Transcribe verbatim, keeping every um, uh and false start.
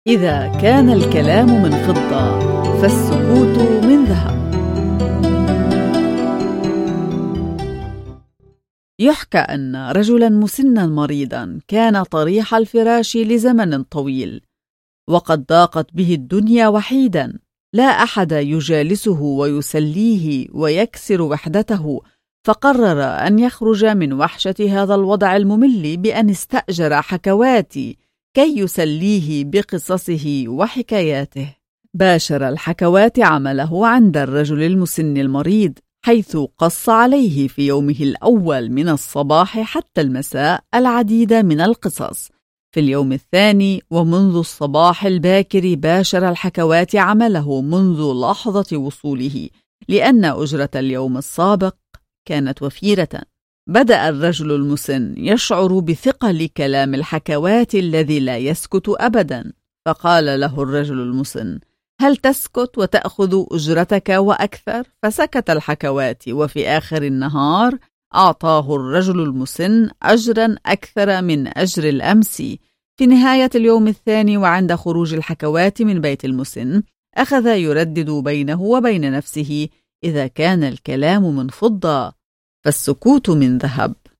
إذا كان الكلام من فضة فالسكوت من ذهب. يحكى أن رجلا مسنا مريضا كان طريح الفراش لزمن طويل، وقد ضاقت به الدنيا وحيدا، لا أحد يجالسه ويسليه ويكسر وحدته، فقرر أن يخرج من وحشة هذا الوضع الممل بأن استأجر حكواتي كي يسليه بقصصه وحكاياته. باشر الحكوات عمله عند الرجل المسن المريض، حيث قص عليه في يومه الأول من الصباح حتى المساء العديد من القصص. في اليوم الثاني ومنذ الصباح الباكر باشر الحكوات عمله منذ لحظة وصوله، لأن أجرة اليوم السابق كانت وفيرة. بدأ الرجل المسن يشعر بثقل كلام الحكوات الذي لا يسكت أبدا، فقال له الرجل المسن: هل تسكت وتأخذ أجرتك وأكثر؟ فسكت الحكوات، وفي آخر النهار أعطاه الرجل المسن أجرا أكثر من أجر الأمس. في نهاية اليوم الثاني وعند خروج الحكوات من بيت المسن، أخذ يردد بينه وبين نفسه: إذا كان الكلام من فضة فالسكوت من ذهب.